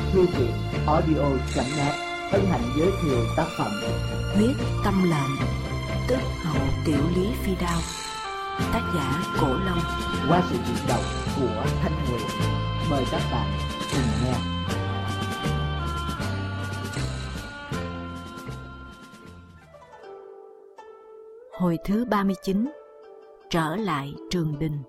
Thư viện audio.net hân hạnh giới thiệu tác phẩm Huyết Tâm Lệnh, tức Hậu Tiểu Lý Phi Đao, tác giả Cổ Long, qua sự diễn đọc của Thanh Nguyệt. Mời các bạn cùng nghe. Hồi thứ 39. Trở lại Trường Đình.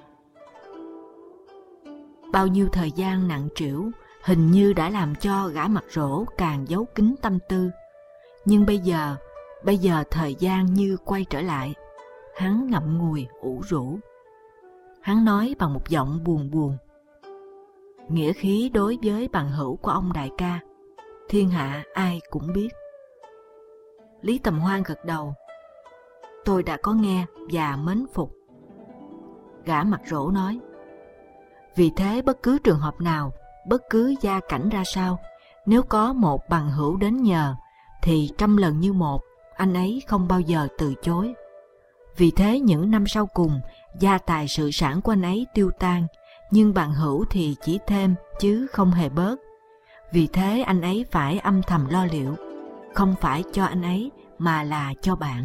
Bao nhiêu thời gian nặng trĩu hình như đã làm cho gã mặt rỗ càng giấu kín tâm tư. Nhưng bây giờ thời gian như quay trở lại. Hắn ngậm ngùi ủ rũ. Hắn nói bằng một giọng buồn buồn: nghĩa khí đối với bằng hữu của ông đại ca, thiên hạ ai cũng biết. Lý Tầm Hoan gật đầu: tôi đã có nghe và mến phục. Gã mặt rỗ nói: vì thế bất cứ trường hợp nào, bất cứ gia cảnh ra sao, nếu có một bằng hữu đến nhờ, thì trăm lần như một, anh ấy không bao giờ từ chối. Vì thế những năm sau cùng, gia tài sự sản của anh ấy tiêu tan, nhưng bằng hữu thì chỉ thêm chứ không hề bớt. Vì thế anh ấy phải âm thầm lo liệu, không phải cho anh ấy mà là cho bạn.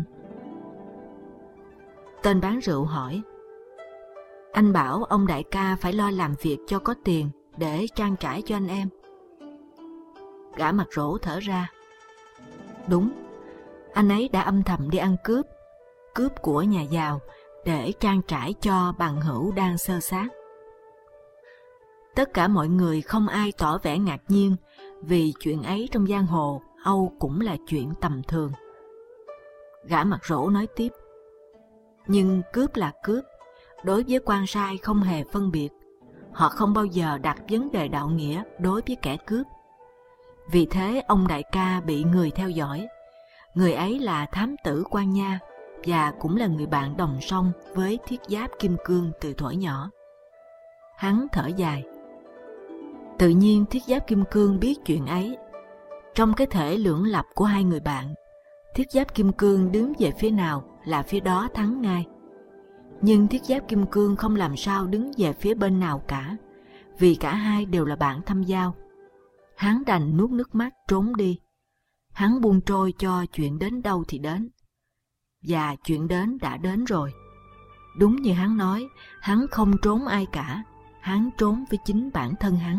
Tên bán rượu hỏi: anh bảo ông đại ca phải lo làm việc cho có tiền để trang trải cho anh em. Gã mặt rỗ thở ra: đúng, anh ấy đã âm thầm đi ăn cướp của nhà giàu để trang trải cho bằng hữu đang xơ xác. Tất cả mọi người không ai tỏ vẻ ngạc nhiên, vì chuyện ấy trong giang hồ Âu cũng là chuyện tầm thường. Gã mặt rỗ nói tiếp: nhưng cướp là cướp, đối với quan sai không hề phân biệt. Họ không bao giờ đặt vấn đề đạo nghĩa đối với kẻ cướp. Vì thế ông đại ca bị người theo dõi. Người ấy là thám tử Quan Nha, và cũng là người bạn đồng song với Thiết Giáp Kim Cương từ thuở nhỏ. Hắn thở dài. Tự nhiên Thiết Giáp Kim Cương biết chuyện ấy. Trong cái thể lưỡng lập của hai người bạn, Thiết Giáp Kim Cương đứng về phía nào là phía đó thắng ngay. Nhưng Thiết Giáp Kim Cương không làm sao đứng về phía bên nào cả, vì cả hai đều là bạn thâm giao. Hắn đành nuốt nước mắt trốn đi. Hắn buông trôi cho chuyện đến đâu thì đến. Và chuyện đến đã đến rồi. Đúng như hắn nói, hắn không trốn ai cả, hắn trốn với chính bản thân hắn.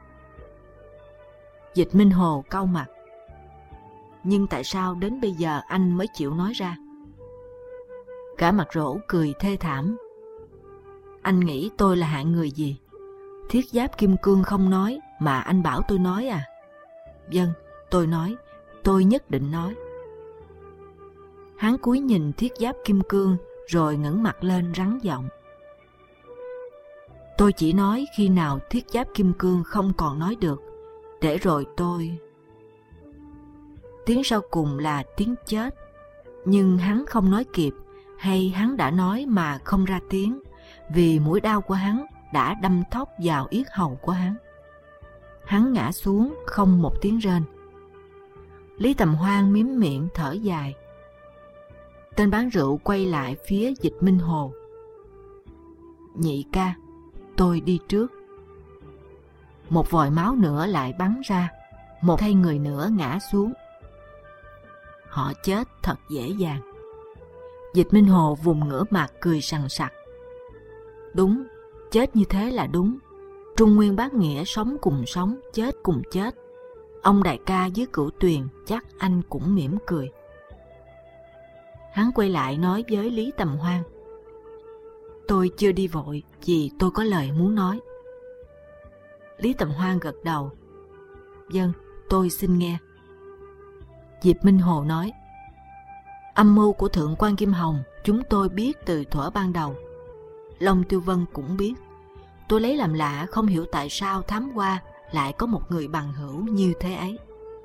Dịch Minh Hồ cau mặt: nhưng tại sao đến bây giờ anh mới chịu nói ra? Gã mặt rỗ cười thê thảm: anh nghĩ tôi là hạng người gì? Thiết Giáp Kim Cương không nói mà anh bảo tôi nói à? Vâng, tôi nói, tôi nhất định nói. Hắn cúi nhìn Thiết Giáp Kim Cương rồi ngẩng mặt lên rắn giọng: tôi chỉ nói khi nào Thiết Giáp Kim Cương không còn nói được, để rồi tôi... Tiếng sau cùng là tiếng chết, nhưng hắn không nói kịp, hay hắn đã nói mà không ra tiếng, vì mũi đao của hắn đã đâm thóc vào yết hầu của hắn. Hắn ngã xuống không một tiếng rên. Lý Tầm Hoan miếm miệng thở dài. Tên bán rượu quay lại phía Dịch Minh Hồ: nhị ca, tôi đi trước. Một vòi máu nữa lại bắn ra, một thay người nữa ngã xuống. Họ chết thật dễ dàng. Dịch Minh Hồ vùng ngửa mặt cười sằng sặc: đúng, chết như thế là đúng. Trung Nguyên Bát Nghĩa sống cùng sống, chết cùng chết. Ông đại ca dưới Cửu Tuyền chắc anh cũng mỉm cười. Hắn quay lại nói với Lý Tầm Hoan: tôi chưa đi vội, vì tôi có lời muốn nói. Lý Tầm Hoan gật đầu: vâng, tôi xin nghe. Diệp Minh Hồ nói: âm mưu của Thượng quan Kim Hồng chúng tôi biết từ thuở ban đầu. Long Tiêu Vân cũng biết. Tôi lấy làm lạ không hiểu tại sao thám hoa lại có một người bằng hữu như thế ấy.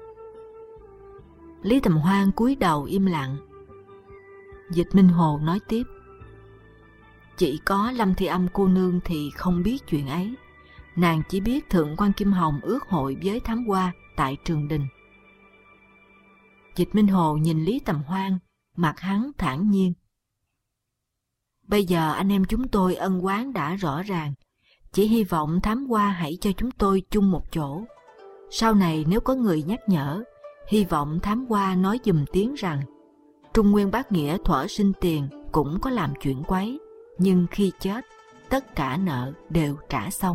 Lý Tầm Hoan cúi đầu im lặng. Dịch Minh Hồ nói tiếp: chỉ có Lâm Thi Âm cô nương thì không biết chuyện ấy. Nàng chỉ biết Thượng quan Kim Hồng ước hội với thám hoa tại Trường Đình. Dịch Minh Hồ nhìn Lý Tầm Hoan, mặt hắn thản nhiên: bây giờ anh em chúng tôi ân oán đã rõ ràng, chỉ hy vọng thám hoa hãy cho chúng tôi chung một chỗ. Sau này nếu có người nhắc nhở, hy vọng thám hoa nói giùm tiếng rằng Trung Nguyên Bát Nghĩa thuở sinh tiền cũng có làm chuyện quấy, nhưng khi chết, tất cả nợ đều trả xong.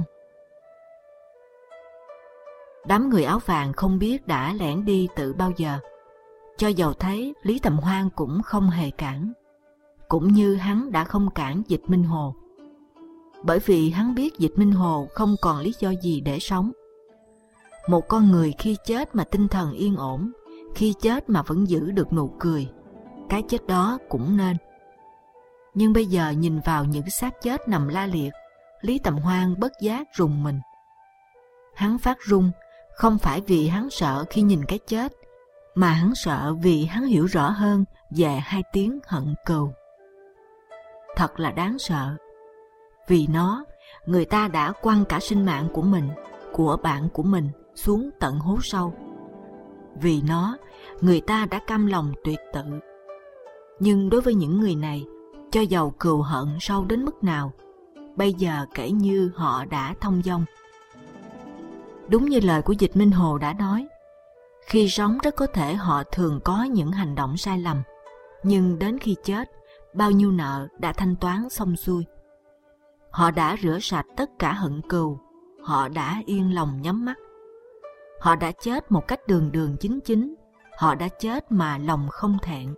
Đám người áo vàng không biết đã lẻn đi từ bao giờ. Cho dầu thấy Lý Tầm Hoan cũng không hề cản, cũng như hắn đã không cản Dịch Minh Hồ. Bởi vì hắn biết Dịch Minh Hồ không còn lý do gì để sống. Một con người khi chết mà tinh thần yên ổn, khi chết mà vẫn giữ được nụ cười, cái chết đó cũng nên. Nhưng bây giờ nhìn vào những xác chết nằm la liệt, Lý Tầm Hoan bất giác rùng mình. Hắn phát run không phải vì hắn sợ khi nhìn cái chết, mà hắn sợ vì hắn hiểu rõ hơn về hai tiếng hận cừu. Thật là đáng sợ. Vì nó, người ta đã quăng cả sinh mạng của mình, của bạn của mình xuống tận hố sâu. Vì nó, người ta đã cam lòng tuyệt tự. Nhưng đối với những người này, cho dầu cừu hận sâu đến mức nào, bây giờ kể như họ đã thông dong. Đúng như lời của Dịch Minh Hồ đã nói, khi sống rất có thể họ thường có những hành động sai lầm, nhưng đến khi chết, bao nhiêu nợ đã thanh toán xong xuôi. Họ đã rửa sạch tất cả hận cừu, họ đã yên lòng nhắm mắt. Họ đã chết một cách đường đường chính chính, họ đã chết mà lòng không thẹn.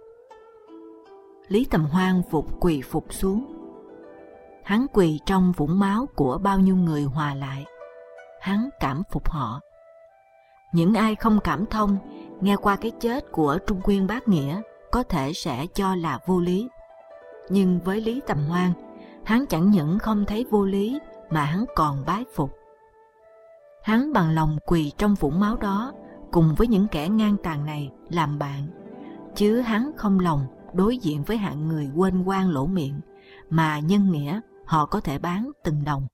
Lý Tầm Hoan quỳ phục xuống. Hắn quỳ trong vũng máu của bao nhiêu người hòa lại. Hắn cảm phục họ. Những ai không cảm thông, nghe qua cái chết của Trung Nguyên Bát Nghĩa có thể sẽ cho là vô lý. Nhưng với Lý Tầm Hoan, hắn chẳng những không thấy vô lý mà hắn còn bái phục. Hắn bằng lòng quỳ trong vũng máu đó cùng với những kẻ ngang tàn này làm bạn, chứ hắn không lòng đối diện với hạng người quên quan lỗ miệng mà nhân nghĩa họ có thể bán từng đồng.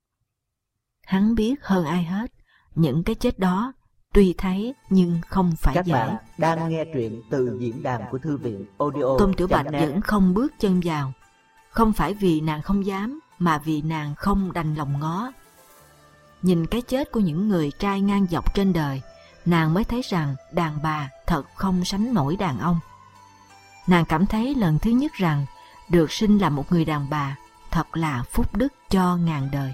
Hắn biết hơn ai hết, những cái chết đó tuy thấy nhưng không phải Các dễ. bạn đang nghe truyện từ diễn đàn của Thư viện Audio. Tôn Tiểu Bạch vẫn không bước chân vào, không phải vì nàng không dám, mà vì nàng không đành lòng ngó. Nhìn cái chết của những người trai ngang dọc trên đời, nàng mới thấy rằng đàn bà thật không sánh nổi đàn ông. Nàng cảm thấy lần thứ nhất rằng được sinh là một người đàn bà thật là phúc đức cho ngàn đời.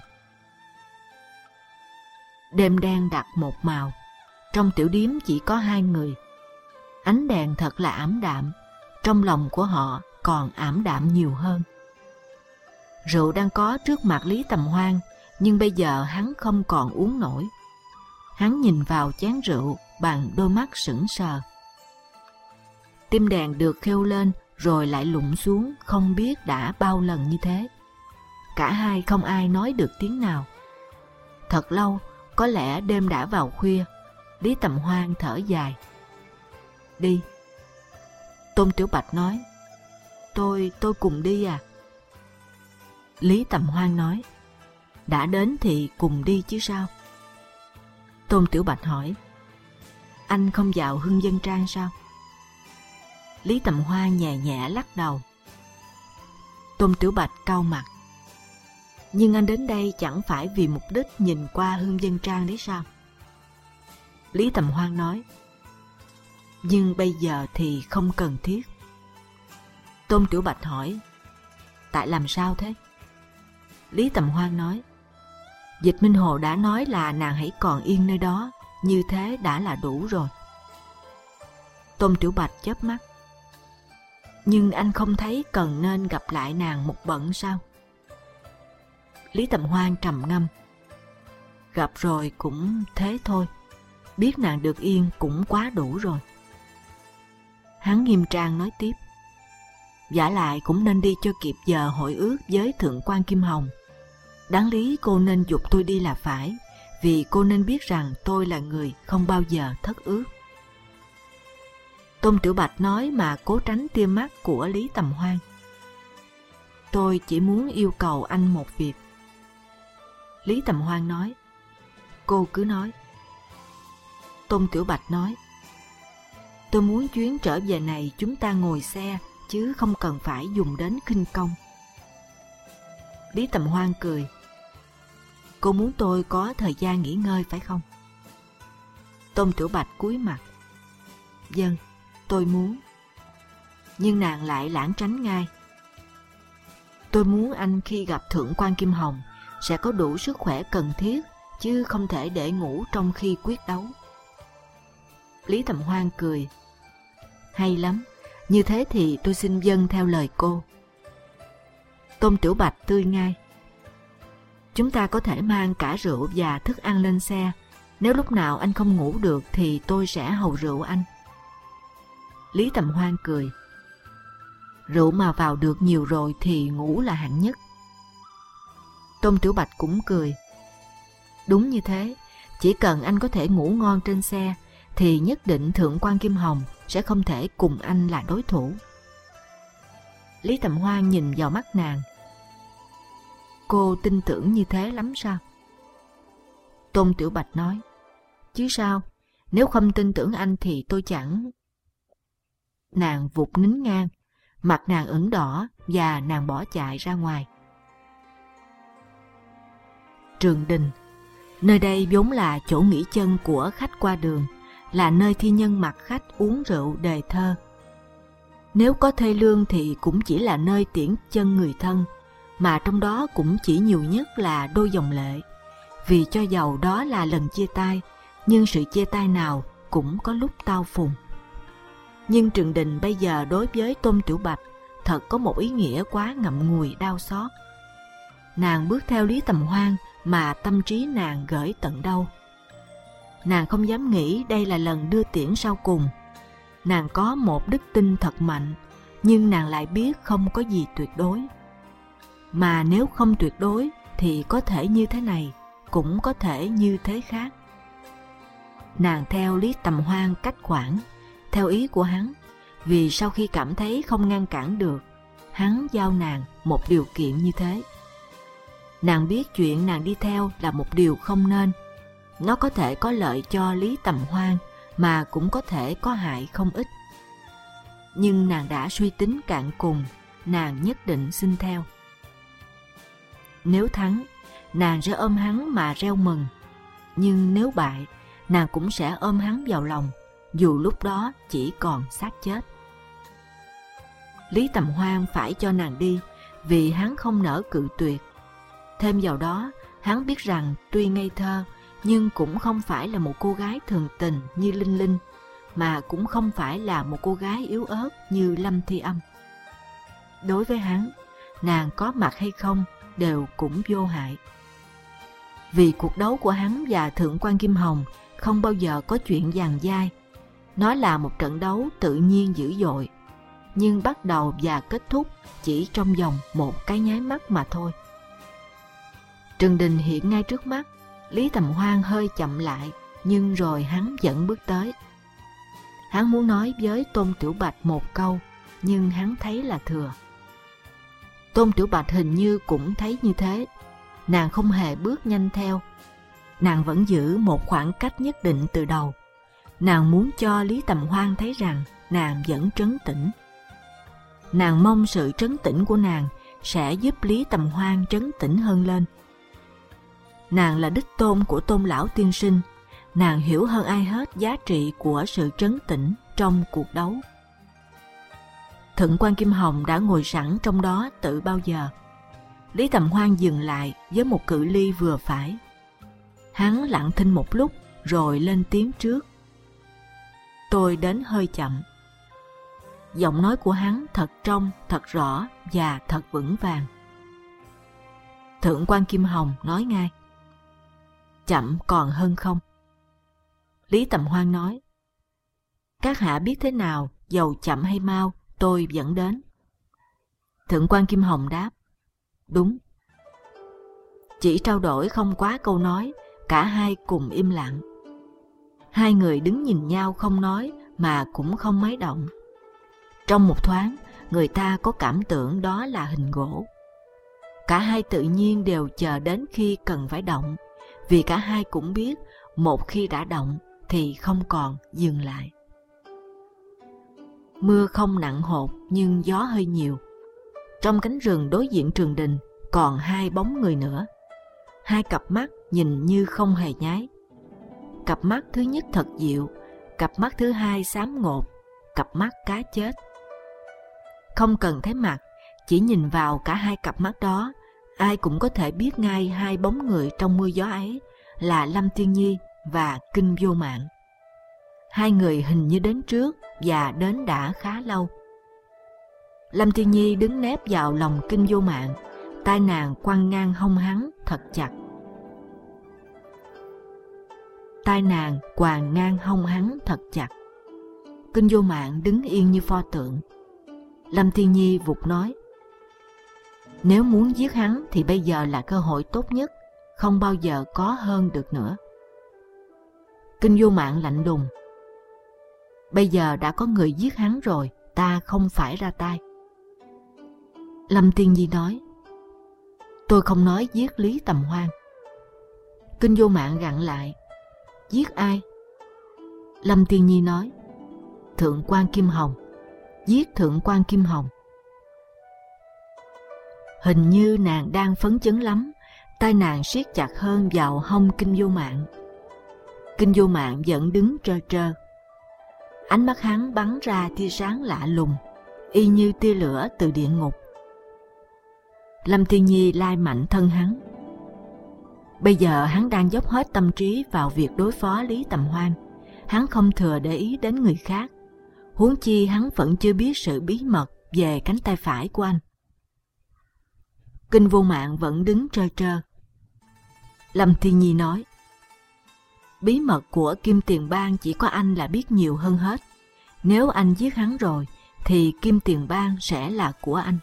Đêm đen đặc một màu, trong tiểu điếm chỉ có hai người. Ánh đèn thật là ảm đạm, trong lòng của họ còn ảm đạm nhiều hơn. Rượu đang có trước mặt Lý Tầm Hoan, nhưng bây giờ hắn không còn uống nổi. Hắn nhìn vào chén rượu bằng đôi mắt sững sờ. Tim đèn được khêu lên rồi lại lụng xuống không biết đã bao lần như thế. Cả hai không ai nói được tiếng nào. Thật lâu, có lẽ đêm đã vào khuya, Lý Tầm Hoan thở dài. Đi. Tôn Tiểu Bạch nói. Tôi cùng đi à? Lý Tầm Hoan nói. Đã đến thì cùng đi chứ sao? Tôn Tiểu Bạch hỏi. Anh không vào Hưng Dân Trang sao? Lý Tầm Hoan nhẹ nhẹ lắc đầu. Tôn Tiểu Bạch cau mặt. Nhưng anh đến đây chẳng phải vì mục đích nhìn qua Hưng Dân Trang đấy sao? Lý Tầm Hoan nói. Nhưng bây giờ thì không cần thiết. Tôn Tiểu Bạch hỏi. Tại làm sao thế? Lý Tầm Hoan nói. Dịch Minh Hồ đã nói là nàng hãy còn yên nơi đó, như thế đã là đủ rồi. Tôn Tiểu Bạch chớp mắt. Nhưng anh không thấy cần nên gặp lại nàng một bận sao? Lý Tầm Hoan trầm ngâm. Gặp rồi cũng thế thôi, biết nàng được yên cũng quá đủ rồi. Hắn nghiêm trang nói tiếp. Vả lại cũng nên đi cho kịp giờ hội ước với Thượng quan Kim Hồng. Đáng lý cô nên giục tôi đi là phải, vì cô nên biết rằng tôi là người không bao giờ thất ước. Tôn Tiểu Bạch nói mà cố tránh tia mắt của Lý Tầm Hoan. Tôi chỉ muốn yêu cầu anh một việc. Lý Tầm Hoan nói. Cô cứ nói. Tôn Tiểu Bạch nói. Tôi muốn chuyến trở về này chúng ta ngồi xe, chứ không cần phải dùng đến khinh công. Lý Tầm Hoan cười. Cô muốn tôi có thời gian nghỉ ngơi phải không? Tôn Tiểu Bạch cúi mặt. Vâng, tôi muốn. Nhưng nàng lại lảng tránh ngay. Tôi muốn anh khi gặp Thượng quan Kim Hồng sẽ có đủ sức khỏe cần thiết, chứ không thể để ngủ trong khi quyết đấu. Lý Tầm Hoan cười. Hay lắm, như thế thì tôi xin vâng theo lời cô. Tôn Tiểu Bạch tươi ngay. Chúng ta có thể mang cả rượu và thức ăn lên xe. Nếu lúc nào anh không ngủ được thì tôi sẽ hầu rượu anh. Lý Tầm Hoan cười. Rượu mà vào được nhiều rồi thì ngủ là hạng nhất. Tôn Tiểu Bạch cũng cười. Đúng như thế, chỉ cần anh có thể ngủ ngon trên xe thì nhất định Thượng quan Kim Hồng sẽ không thể cùng anh là đối thủ. Lý Tầm Hoan nhìn vào mắt nàng. Cô tin tưởng như thế lắm sao? Tôn Tiểu Bạch nói. Chứ sao, nếu không tin tưởng anh thì tôi chẳng... Nàng vụt nín ngang, mặt nàng ửng đỏ và nàng bỏ chạy ra ngoài. Trường Đình. Nơi đây vốn là chỗ nghỉ chân của khách qua đường, là nơi thi nhân mặc khách uống rượu đề thơ. Nếu có thê lương thì cũng chỉ là nơi tiễn chân người thân, mà trong đó cũng chỉ nhiều nhất là đôi dòng lệ. Vì cho dầu đó là lần chia tay, nhưng sự chia tay nào cũng có lúc tao phùng. Nhưng Trường Đình bây giờ đối với Tôn Tiểu Bạch thật có một ý nghĩa quá ngậm ngùi đau xót. Nàng bước theo Lý Tầm Hoan mà tâm trí nàng gửi tận đâu. Nàng không dám nghĩ đây là lần đưa tiễn sau cùng. Nàng có một đức tin thật mạnh, nhưng nàng lại biết không có gì tuyệt đối. Mà nếu không tuyệt đối thì có thể như thế này, cũng có thể như thế khác. Nàng theo Lý Tầm Hoan cách khoảng, theo ý của hắn, vì sau khi cảm thấy không ngăn cản được, hắn giao nàng một điều kiện như thế. Nàng biết chuyện nàng đi theo là một điều không nên. Nó có thể có lợi cho Lý Tầm Hoan, mà cũng có thể có hại không ít. Nhưng nàng đã suy tính cạn cùng, nàng nhất định xin theo. Nếu thắng, nàng sẽ ôm hắn mà reo mừng. Nhưng nếu bại, nàng cũng sẽ ôm hắn vào lòng, dù lúc đó chỉ còn xác chết. Lý Tầm Hoan phải cho nàng đi, vì hắn không nỡ cự tuyệt. Thêm vào đó, hắn biết rằng tuy ngây thơ, nhưng cũng không phải là một cô gái thường tình như Linh Linh, mà cũng không phải là một cô gái yếu ớt như Lâm Thi Âm. Đối với hắn, nàng có mặt hay không đều cũng vô hại. Vì cuộc đấu của hắn và Thượng quan Kim Hồng không bao giờ có chuyện dàn dai. Nó là một trận đấu tự nhiên dữ dội, nhưng bắt đầu và kết thúc chỉ trong vòng một cái nháy mắt mà thôi. Trường Đình hiện ngay trước mắt. Lý Tầm Hoan hơi chậm lại, nhưng rồi hắn vẫn bước tới. Hắn muốn nói với Tôn Tiểu Bạch một câu, nhưng hắn thấy là thừa. Tôn Tiểu Bạch hình như cũng thấy như thế. Nàng không hề bước nhanh theo. Nàng vẫn giữ một khoảng cách nhất định từ đầu. Nàng muốn cho Lý Tầm Hoan thấy rằng nàng vẫn trấn tĩnh. Nàng mong sự trấn tĩnh của nàng sẽ giúp Lý Tầm Hoan trấn tĩnh hơn lên. Nàng là đích tôn của Tôn lão tiên sinh. Nàng hiểu hơn ai hết giá trị của sự trấn tĩnh trong cuộc đấu. Thượng quan Kim Hồng đã ngồi sẵn trong đó từ bao giờ. Lý Tầm Hoan dừng lại với một cự ly vừa phải. Hắn lặng thinh một lúc rồi lên tiếng trước. Tôi đến hơi chậm. Giọng nói của hắn thật trong, thật rõ và thật vững vàng. Thượng quan Kim Hồng nói ngay. Chậm còn hơn không? Lý Tầm Hoan nói. Các hạ biết thế nào, dầu chậm hay mau, tôi vẫn đến. Thượng quan Kim Hồng đáp. Đúng. Chỉ trao đổi không quá câu nói, cả hai cùng im lặng. Hai người đứng nhìn nhau không nói mà cũng không mấy động. Trong một thoáng, người ta có cảm tưởng đó là hình gỗ. Cả hai tự nhiên đều chờ đến khi cần phải động, vì cả hai cũng biết một khi đã động thì không còn dừng lại. Mưa không nặng hột nhưng gió hơi nhiều. Trong cánh rừng đối diện Trường Đình còn hai bóng người nữa. Hai cặp mắt nhìn như không hề nháy. Cặp mắt thứ nhất thật dịu, cặp mắt thứ hai xám ngột, cặp mắt cá chết. Không cần thấy mặt, chỉ nhìn vào cả hai cặp mắt đó, ai cũng có thể biết ngay hai bóng người trong mưa gió ấy là Lâm Tiên Nhi và Kinh Vô Mạng. Hai người hình như đến trước và đến đã khá lâu. Lâm Tiên Nhi đứng nép vào lòng Kinh Vô Mạng, tay nàng quăng ngang hông hắn thật chặt. Tai nàng quàng ngang hông hắn thật chặt. Kinh Vô Mạng đứng yên như pho tượng. Lâm Tiên Nhi vụt nói: nếu muốn giết hắn thì bây giờ là cơ hội tốt nhất, không bao giờ có hơn được nữa. Kinh Vô Mạng lạnh lùng: bây giờ đã có người giết hắn rồi, ta không phải ra tay. Lâm Tiên Nhi nói: tôi không nói giết Lý Tầm Hoan. Kinh Vô Mạng gặn lại: giết ai? Lâm Tiên Nhi nói: Thượng quan Kim Hồng. Giết Thượng quan Kim Hồng. Hình như nàng đang phấn chấn lắm, tay nàng siết chặt hơn vào hông Kinh Vô Mạng. Kinh Vô Mạng vẫn đứng trơ trơ. Ánh mắt hắn bắn ra tia sáng lạ lùng, y như tia lửa từ địa ngục. Lâm Tiên Nhi lai mạnh thân hắn. Bây giờ hắn đang dốc hết tâm trí vào việc đối phó Lý Tầm Hoan. Hắn không thừa để ý đến người khác. Huống chi hắn vẫn chưa biết sự bí mật về cánh tay phải của anh. Kinh Vô Mạng vẫn đứng trơ trơ. Lâm Tiên Nhi nói: bí mật của Kim Tiền Bang chỉ có anh là biết nhiều hơn hết. Nếu anh giết hắn rồi, thì Kim Tiền Bang sẽ là của anh.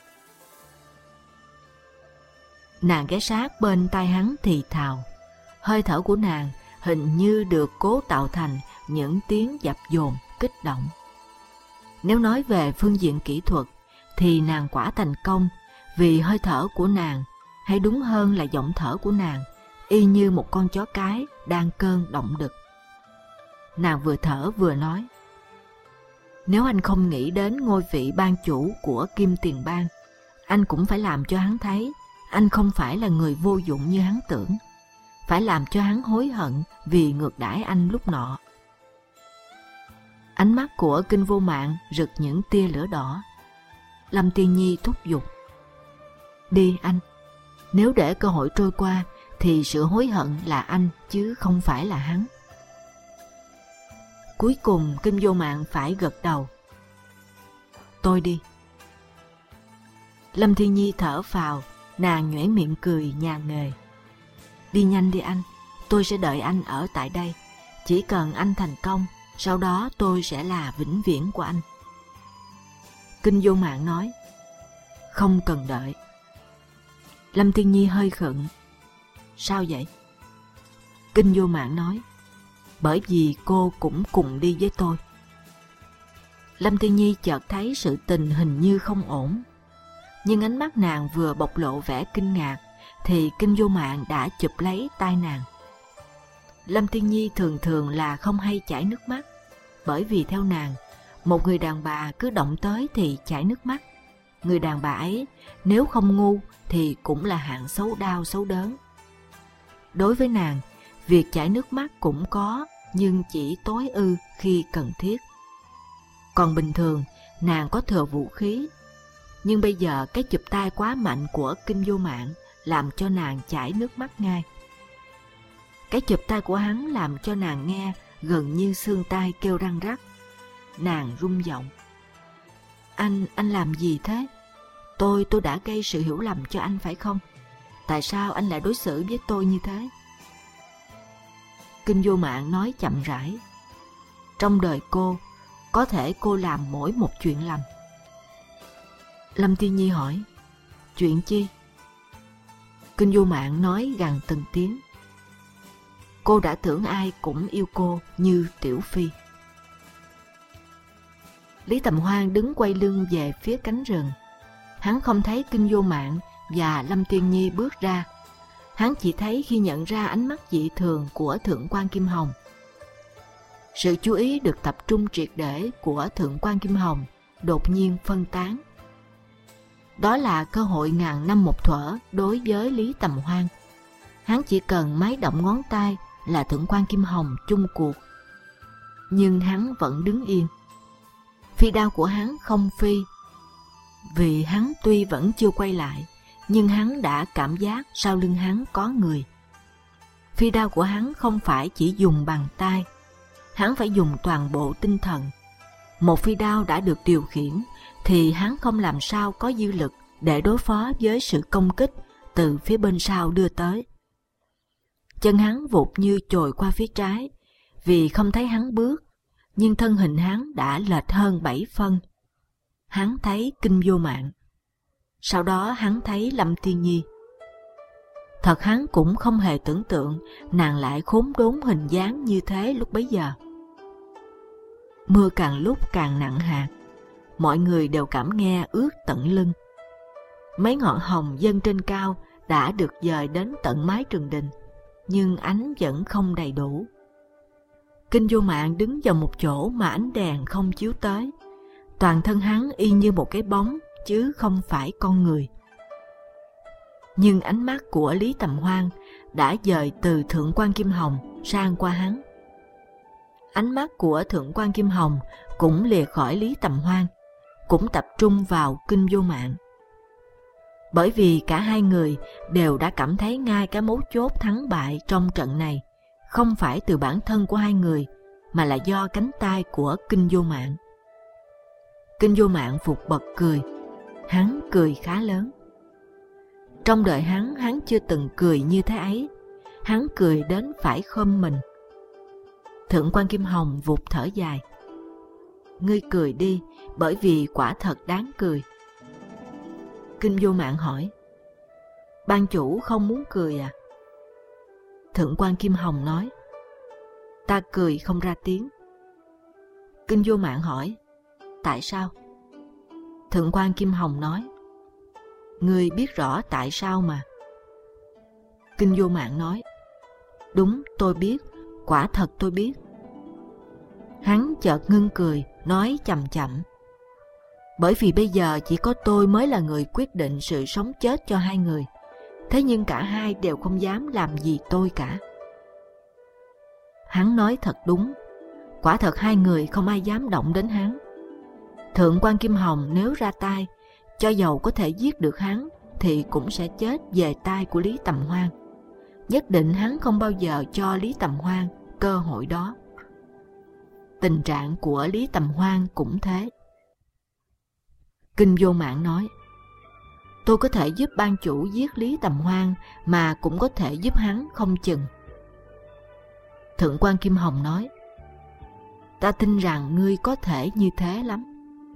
Nàng ghé sát bên tai hắn thì thào. Hơi thở của nàng hình như được cố tạo thành những tiếng dập dồn, kích động. Nếu nói về phương diện kỹ thuật, thì nàng quả thành công, vì hơi thở của nàng, hay đúng hơn là giọng thở của nàng, y như một con chó cái đang cơn động đực. Nàng vừa thở vừa nói: nếu anh không nghĩ đến ngôi vị ban chủ của Kim Tiền Bang, anh cũng phải làm cho hắn thấy anh không phải là người vô dụng như hắn tưởng. Phải làm cho hắn hối hận vì ngược đãi anh lúc nọ. Ánh mắt của Kinh Vô Mạng rực những tia lửa đỏ. Lâm Tiên Nhi thúc giục: đi anh. Nếu để cơ hội trôi qua, thì sự hối hận là anh chứ không phải là hắn. Cuối cùng Kinh Vô Mạng phải gật đầu: tôi đi. Lâm Tiên Nhi thở phào, nàng nhoẻn miệng cười nhàn nghề: đi nhanh đi anh, tôi sẽ đợi anh ở tại đây. Chỉ cần anh thành công, sau đó tôi sẽ là vĩnh viễn của anh. Kinh Vô Mạng nói: không cần đợi. Lâm Tiên Nhi hơi khựng: sao vậy? Kinh Vô Mạng nói: bởi vì cô cũng cùng đi với tôi. Lâm Tiên Nhi chợt thấy sự tình hình như không ổn. Nhưng ánh mắt nàng vừa bộc lộ vẻ kinh ngạc, thì Kinh Vô Mạng đã chụp lấy tay nàng. Lâm Tiên Nhi thường thường là không hay chảy nước mắt, bởi vì theo nàng, một người đàn bà cứ động tới thì chảy nước mắt. Người đàn bà ấy nếu không ngu thì cũng là hạng xấu đau xấu đớn. Đối với nàng, việc chảy nước mắt cũng có, nhưng chỉ tối ưu khi cần thiết. Còn bình thường, nàng có thừa vũ khí. Nhưng bây giờ cái chụp tay quá mạnh của Kinh Vô Mạng làm cho nàng chảy nước mắt ngay. Cái chụp tay của hắn làm cho nàng nghe gần như xương tai kêu răng rắc. Nàng run giọng: anh làm gì thế? Tôi đã gây sự hiểu lầm cho anh phải không? Tại sao anh lại đối xử với tôi như thế? Kinh Vô Mạng nói chậm rãi: trong đời cô, có thể cô làm mỗi một chuyện lầm. Lâm Tiên Nhi hỏi: chuyện chi? Kinh Vô Mạng nói gằn từng tiếng: cô đã tưởng ai cũng yêu cô như Tiểu Phi. Lý Tầm Hoan đứng quay lưng về phía cánh rừng. Hắn không thấy Kinh Vô Mạng và Lâm Tiên Nhi bước ra. Hắn chỉ thấy khi nhận ra ánh mắt dị thường của Thượng quan Kim Hồng. Sự chú ý được tập trung triệt để của Thượng quan Kim Hồng đột nhiên phân tán. Đó là cơ hội ngàn năm một thuở đối với Lý Tầm Hoan. Hắn chỉ cần máy động ngón tay là Thượng quan Kim Hồng chung cuộc, nhưng hắn vẫn đứng yên. Phi đao của hắn không phi, vì hắn tuy vẫn chưa quay lại, nhưng hắn đã cảm giác sau lưng hắn có người. Phi đao của hắn không phải chỉ dùng bằng tay, hắn phải dùng toàn bộ tinh thần. Một phi đao đã được điều khiển thì hắn không làm sao có dư lực để đối phó với sự công kích từ phía bên sau đưa tới. Chân hắn vụt như chồi qua phía trái, vì không thấy hắn bước, nhưng thân hình hắn đã lệch hơn 7 phân. Hắn thấy Kinh Vô Mạng. Sau đó hắn thấy Lâm Thiên Nhi. Thật hắn cũng không hề tưởng tượng nàng lại khốn đốn hình dáng như thế lúc bấy giờ. Mưa càng lúc càng nặng hạt, mọi người đều cảm nghe ướt tận lưng. Mấy ngọn hồng dâng trên cao đã được dời đến tận mái trường đình, nhưng ánh vẫn không đầy đủ. Kinh Vô Mạng đứng vào một chỗ mà ánh đèn không chiếu tới. Toàn thân hắn y như một cái bóng, chứ không phải con người. Nhưng ánh mắt của Lý Tầm Hoan đã dời từ Thượng quan Kim Hồng sang qua hắn. Ánh mắt của Thượng quan Kim Hồng cũng lìa khỏi Lý Tầm Hoan, cũng tập trung vào Kinh Vô Mạng. Bởi vì cả hai người đều đã cảm thấy ngay cái mấu chốt thắng bại trong trận này không phải từ bản thân của hai người, mà là do cánh tay của Kinh Vô Mạng. Kinh Vô Mạng vụt bật cười. Hắn cười khá lớn. Trong đời hắn chưa từng cười như thế ấy. Hắn cười đến phải khom mình. Thượng quan Kim Hồng vụt thở dài. Ngươi cười đi, bởi vì quả thật đáng cười. Kinh Vô Mạng hỏi, ban chủ không muốn cười à? Thượng quan Kim Hồng nói, ta cười không ra tiếng. Kinh Vô Mạng hỏi, tại sao? Thượng quan Kim Hồng nói, ngươi biết rõ tại sao mà. Kinh Vô Mạng nói, đúng, tôi biết, quả thật tôi biết. Hắn chợt ngưng cười, nói chậm chậm, bởi vì bây giờ chỉ có tôi mới là người quyết định sự sống chết cho hai người. Thế nhưng cả hai đều không dám làm gì tôi cả. Hắn nói thật đúng, quả thật hai người không ai dám động đến hắn. Thượng quan Kim Hồng nếu ra tay, cho dầu có thể giết được hắn, thì cũng sẽ chết về tay của Lý Tầm Hoan. Nhất định hắn không bao giờ cho Lý Tầm Hoan cơ hội đó. Tình trạng của Lý Tầm Hoan cũng thế. Kinh Vô Mạng nói, tôi có thể giúp ban chủ giết Lý Tầm Hoan, mà cũng có thể giúp hắn không chừng. Thượng quan Kim Hồng nói, ta tin rằng ngươi có thể như thế lắm.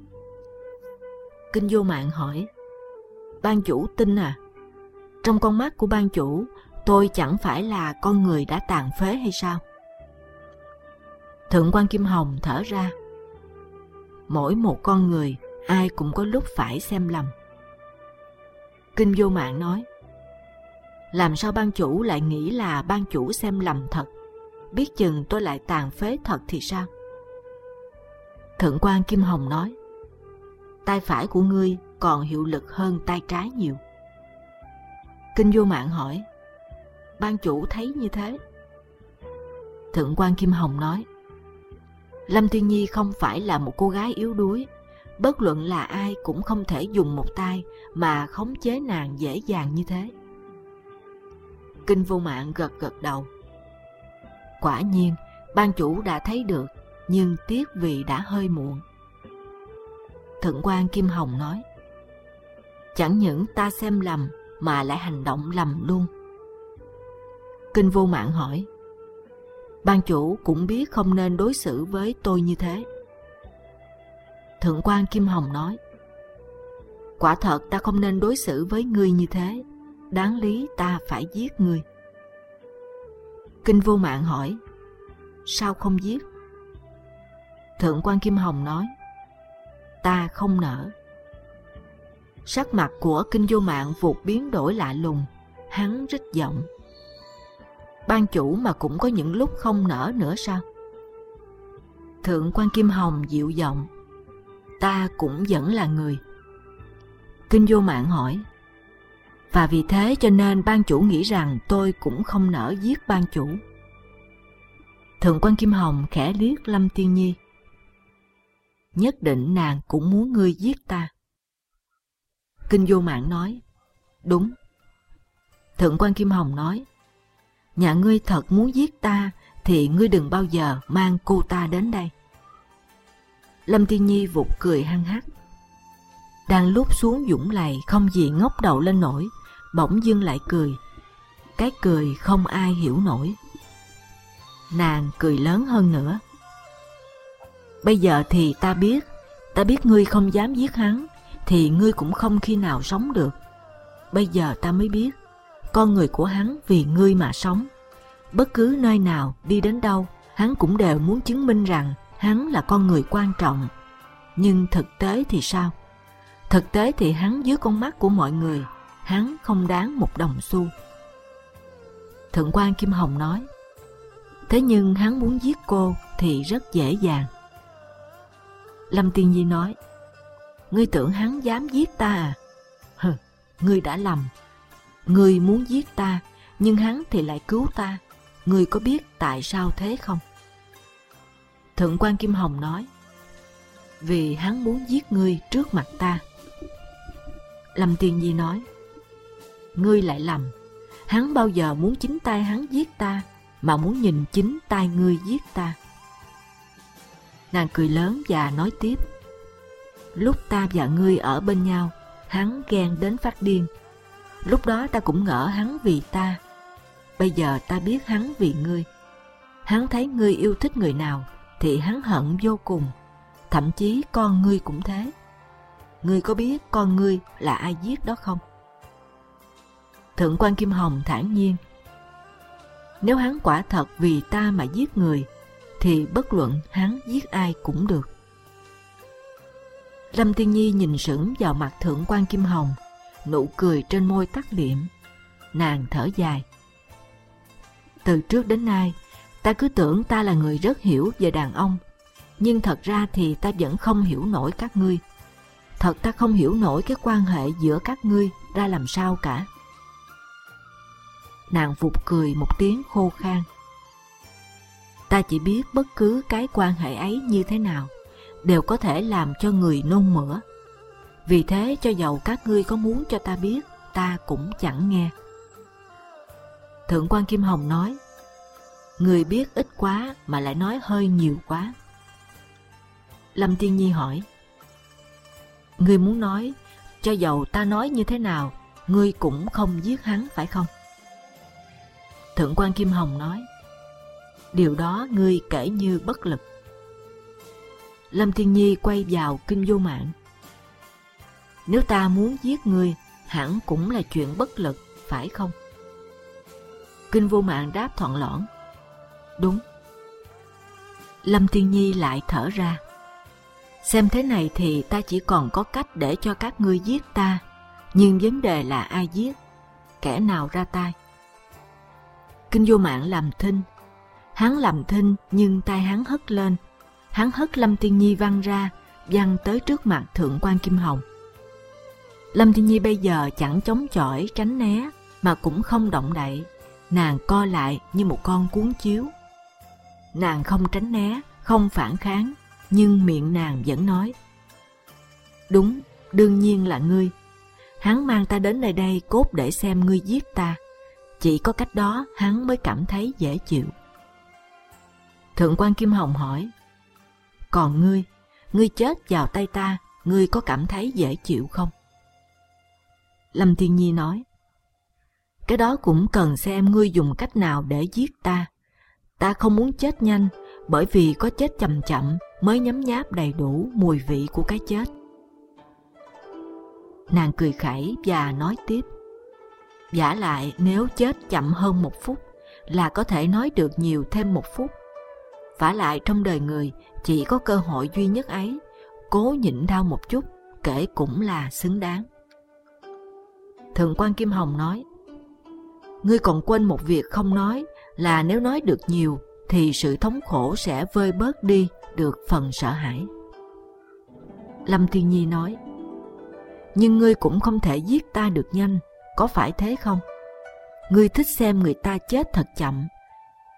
Kinh Vô Mạng hỏi, ban chủ tin à? Trong con mắt của ban chủ, tôi chẳng phải là con người đã tàn phế hay sao? Thượng quan Kim Hồng thở ra, mỗi một con người ai cũng có lúc phải xem lầm. Kinh Vô Mạng nói, làm sao ban chủ lại nghĩ là ban chủ xem lầm thật? Biết chừng tôi lại tàn phế thật thì sao? Thượng quan Kim Hồng nói, tay phải của ngươi còn hiệu lực hơn tay trái nhiều. Kinh Vô Mạng hỏi, ban chủ thấy như thế? Thượng quan Kim Hồng nói, Lâm Thiên Nhi không phải là một cô gái yếu đuối. Bất luận là ai cũng không thể dùng một tay mà khống chế nàng dễ dàng như thế. Kinh Vô Mạng gật gật đầu. Quả nhiên, ban chủ đã thấy được, nhưng tiếc vì đã hơi muộn. Thượng quan Kim Hồng nói, chẳng những ta xem lầm mà lại hành động lầm luôn. Kinh Vô Mạng hỏi, ban chủ cũng biết không nên đối xử với tôi như thế. Thượng quan Kim Hồng nói, quả thật ta không nên đối xử với ngươi như thế, đáng lý ta phải giết ngươi. Kinh Vô Mạng hỏi, sao không giết? Thượng quan Kim Hồng nói, ta không nỡ. Sắc mặt của Kinh Vô Mạng vụt biến đổi lạ lùng, hắn rít giọng, ban chủ mà cũng có những lúc không nỡ nữa sao? Thượng quan Kim Hồng dịu giọng, ta cũng vẫn là người. Kinh Vô Mạng hỏi, và vì thế cho nên ban chủ nghĩ rằng tôi cũng không nỡ giết ban chủ. Thượng quan Kim Hồng khẽ liếc Lâm Tiên Nhi. Nhất định nàng cũng muốn ngươi giết ta. Kinh Vô Mạng nói, đúng. Thượng quan Kim Hồng nói, nhà ngươi thật muốn giết ta thì ngươi đừng bao giờ mang cô ta đến đây. Lâm Tiên Nhi vụt cười hăng hắc. Đang lúc xuống dũng lầy không gì ngóc đầu lên nổi, bỗng dưng lại cười. Cái cười không ai hiểu nổi. Nàng cười lớn hơn nữa. Bây giờ thì ta biết ngươi không dám giết hắn, thì ngươi cũng không khi nào sống được. Bây giờ ta mới biết, con người của hắn vì ngươi mà sống. Bất cứ nơi nào, đi đến đâu, hắn cũng đều muốn chứng minh rằng hắn là con người quan trọng. Nhưng thực tế thì sao? Thực tế thì hắn dưới con mắt của mọi người, hắn không đáng một đồng xu. Thượng quan Kim Hồng nói, thế nhưng hắn muốn giết cô thì rất dễ dàng. Lâm Tiên Nhi nói, ngươi tưởng hắn dám giết ta à? Hừ, ngươi đã lầm. Ngươi muốn giết ta, nhưng hắn thì lại cứu ta. Ngươi có biết tại sao thế không? Thượng quan Kim Hồng nói, vì hắn muốn giết ngươi trước mặt ta. Lâm Tiên Nhi nói, ngươi lại lầm. Hắn bao giờ muốn chính tay hắn giết ta, mà muốn nhìn chính tay ngươi giết ta. Nàng cười lớn và nói tiếp, lúc ta và ngươi ở bên nhau, hắn ghen đến phát điên. Lúc đó ta cũng ngỡ hắn vì ta. Bây giờ ta biết hắn vì ngươi. Hắn thấy ngươi yêu thích người nào thì hắn hận vô cùng. Thậm chí con ngươi cũng thế. Ngươi có biết con ngươi là ai giết đó không? Thượng quan Kim Hồng thản nhiên, nếu hắn quả thật vì ta mà giết người, thì bất luận hắn giết ai cũng được. Lâm Tiên Nhi nhìn sững vào mặt Thượng quan Kim Hồng, nụ cười trên môi tắt liệm. Nàng thở dài. Từ trước đến nay, ta cứ tưởng ta là người rất hiểu về đàn ông, nhưng thật ra thì ta vẫn không hiểu nổi các ngươi. Thật ta không hiểu nổi cái quan hệ giữa các ngươi ra làm sao cả. Nàng vụt cười một tiếng khô khan. Ta chỉ biết bất cứ cái quan hệ ấy như thế nào đều có thể làm cho người nôn mửa. Vì thế cho dầu các ngươi có muốn cho ta biết, ta cũng chẳng nghe. Thượng quan Kim Hồng nói, người biết ít quá mà lại nói hơi nhiều quá. Lâm Tiên Nhi hỏi, ngươi muốn nói cho dầu ta nói như thế nào, ngươi cũng không giết hắn phải không? Thượng quan Kim Hồng nói, điều đó ngươi kể như bất lực. Lâm Tiên Nhi quay vào Kinh Vô Mạng. Nếu ta muốn giết ngươi, hẳn cũng là chuyện bất lực, phải không? Kinh Vô Mạng đáp thọn lỏn, đúng. Lâm Tiên Nhi lại thở ra. Xem thế này thì ta chỉ còn có cách để cho các ngươi giết ta, nhưng vấn đề là ai giết, kẻ nào ra tay. Kinh Vô Mạng làm thinh. Hắn làm thinh nhưng tay hắn hất lên. Hắn hất Lâm Tiên Nhi văng ra, văng tới trước mặt Thượng quan Kim Hồng. Lâm Tiên Nhi bây giờ chẳng chống chọi tránh né, mà cũng không động đậy. Nàng co lại như một con cuốn chiếu. Nàng không tránh né, không phản kháng, nhưng miệng nàng vẫn nói, đúng, đương nhiên là ngươi. Hắn mang ta đến nơi đây cốt để xem ngươi giết ta. Chỉ có cách đó hắn mới cảm thấy dễ chịu. Thượng quan Kim Hồng hỏi, còn ngươi chết vào tay ta, ngươi có cảm thấy dễ chịu không? Lâm Tiên Nhi nói, cái đó cũng cần xem ngươi dùng cách nào để giết ta. Ta không muốn chết nhanh, bởi vì có chết chậm chậm mới nhấm nháp đầy đủ mùi vị của cái chết. Nàng cười khẩy và nói tiếp, vả lại nếu chết chậm hơn 1 phút là có thể nói được nhiều thêm 1 phút. Vả lại trong đời người chỉ có cơ hội duy nhất ấy, cố nhịn đau một chút kể cũng là xứng đáng. Thượng quan Kim Hồng nói, ngươi còn quên một việc không nói, là nếu nói được nhiều thì sự thống khổ sẽ vơi bớt đi được phần sợ hãi. Lâm Tiên Nhi nói, nhưng ngươi cũng không thể giết ta được nhanh, có phải thế không? Ngươi thích xem người ta chết thật chậm,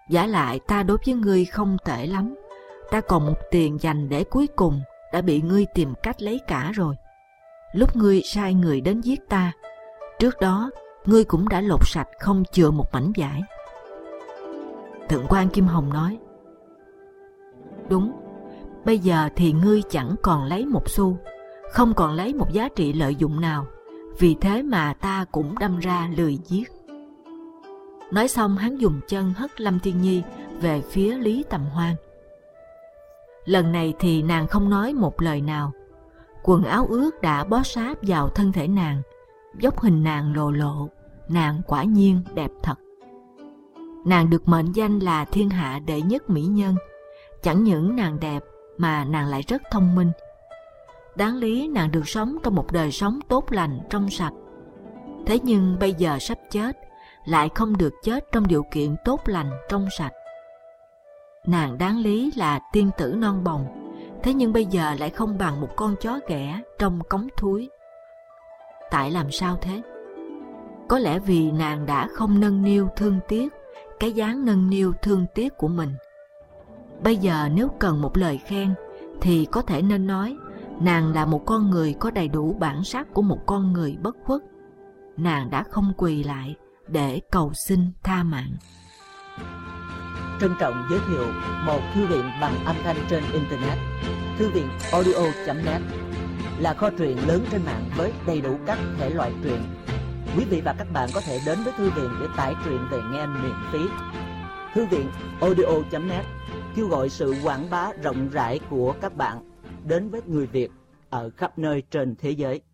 Vả lại ta đối với ngươi không tệ lắm. Ta còn một tiền dành để cuối cùng đã bị ngươi tìm cách lấy cả rồi. Lúc ngươi sai người đến giết ta, trước đó ngươi cũng đã lột sạch không chừa một mảnh vải. Thượng quan Kim Hồng nói: Đúng, bây giờ thì ngươi chẳng còn lấy một xu, không còn lấy một giá trị lợi dụng nào, vì thế mà ta cũng đâm ra lười giết. Nói xong hắn dùng chân hất Lâm Thiên Nhi về phía Lý Tầm Hoan. Lần này thì nàng không nói một lời nào. Quần áo ướt đã bó sát vào thân thể nàng, vóc hình nàng lồ lộ, nàng quả nhiên đẹp thật. Nàng được mệnh danh là thiên hạ đệ nhất mỹ nhân. Chẳng những nàng đẹp mà nàng lại rất thông minh. Đáng lý nàng được sống trong một đời sống tốt lành trong sạch. Thế nhưng bây giờ sắp chết, lại không được chết trong điều kiện tốt lành trong sạch. Nàng đáng lý là tiên tử non bồng, thế nhưng bây giờ lại không bằng một con chó ghẻ trong cống thúi. Tại làm sao thế? Có lẽ vì nàng đã không nâng niu thương tiếc cái dáng nâng niu thương tiếc của mình. Bây giờ nếu cần một lời khen thì có thể nên nói nàng là một con người có đầy đủ bản sắc của một con người bất khuất. Nàng đã không quỳ lại để cầu xin tha mạng. Trân trọng giới thiệu một thư viện bằng âm thanh trên Internet. Thư viện audio.net là kho truyện lớn trên mạng với đầy đủ các thể loại truyện. Quý vị và các bạn có thể đến với thư viện để tải truyện về nghe miễn phí. Thư viện audio.net kêu gọi sự quảng bá rộng rãi của các bạn đến với người Việt ở khắp nơi trên thế giới.